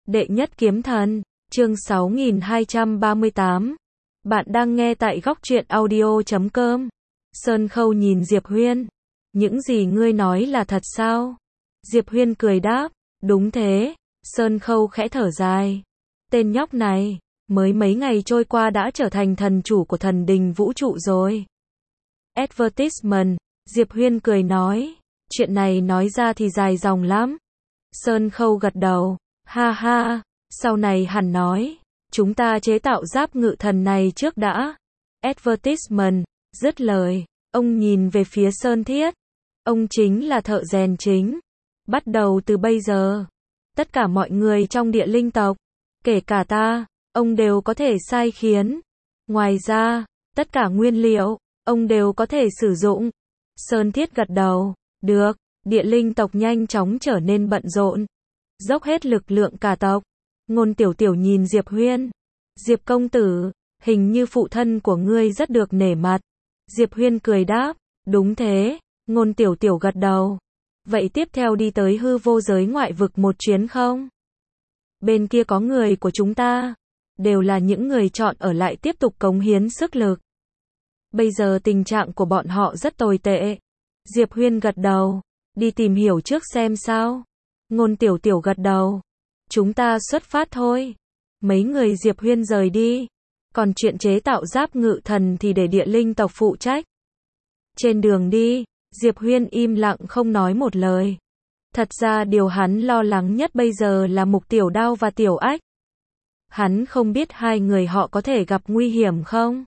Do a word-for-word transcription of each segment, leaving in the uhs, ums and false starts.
Đệ nhất kiếm thần, chương sáu nghìn hai trăm ba mươi tám. Bạn đang nghe tại góc truyện audio chấm com. Sơn Khâu nhìn Diệp Huyên. Những gì ngươi nói là thật sao? Diệp Huyên cười đáp, đúng thế. Sơn Khâu khẽ thở dài. Tên nhóc này, mới mấy ngày trôi qua đã trở thành thần chủ của thần đình vũ trụ rồi. Advertisement, Diệp Huyên cười nói, chuyện này nói ra thì dài dòng lắm. Sơn Khâu gật đầu, ha ha, sau này hẳn nói, chúng ta chế tạo giáp ngự thần này trước đã. Advertisement, dứt lời, ông nhìn về phía Sơn Thiết. Ông chính là thợ rèn chính. Bắt đầu từ bây giờ, tất cả mọi người trong địa linh tộc, kể cả ta, ông đều có thể sai khiến. Ngoài ra, tất cả nguyên liệu, ông đều có thể sử dụng. Sơn Thiết gật đầu, được, địa linh tộc nhanh chóng trở nên bận rộn. Dốc hết lực lượng cả tộc. Ngôn Tiểu Tiểu nhìn Diệp Huyên. Diệp công tử, hình như phụ thân của ngươi rất được nể mặt. Diệp Huyên cười đáp, đúng thế. Ngôn Tiểu Tiểu gật đầu. Vậy tiếp theo đi tới hư vô giới ngoại vực một chuyến không? Bên kia có người của chúng ta. Đều là những người chọn ở lại tiếp tục cống hiến sức lực. Bây giờ tình trạng của bọn họ rất tồi tệ. Diệp Huyên gật đầu. Đi tìm hiểu trước xem sao. Ngôn Tiểu Tiểu gật đầu. Chúng ta xuất phát thôi. Mấy người Diệp Huyên rời đi. Còn chuyện chế tạo giáp ngự thần thì để địa linh tộc phụ trách. Trên đường đi, Diệp Huyên im lặng không nói một lời. Thật ra điều hắn lo lắng nhất bây giờ là Mục Tiểu Đao và Tiểu Ách. Hắn không biết hai người họ có thể gặp nguy hiểm không?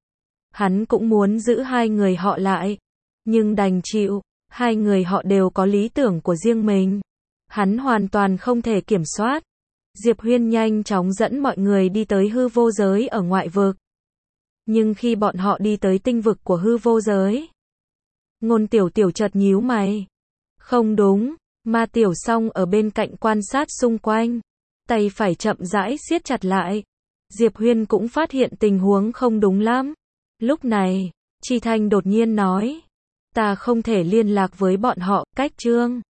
Hắn cũng muốn giữ hai người họ lại. Nhưng đành chịu, hai người họ đều có lý tưởng của riêng mình. Hắn hoàn toàn không thể kiểm soát. Diệp Huyên nhanh chóng dẫn mọi người đi tới hư vô giới ở ngoại vực. Nhưng khi bọn họ đi tới tinh vực của hư vô giới, Ngôn Tiểu Tiểu chợt nhíu mày. Không đúng, Ma Tiểu Song ở bên cạnh quan sát xung quanh. Tay phải chậm rãi siết chặt lại. Diệp Huyên cũng phát hiện tình huống không đúng lắm. Lúc này, Chi Thanh đột nhiên nói. Ta không thể liên lạc với bọn họ, cách chương.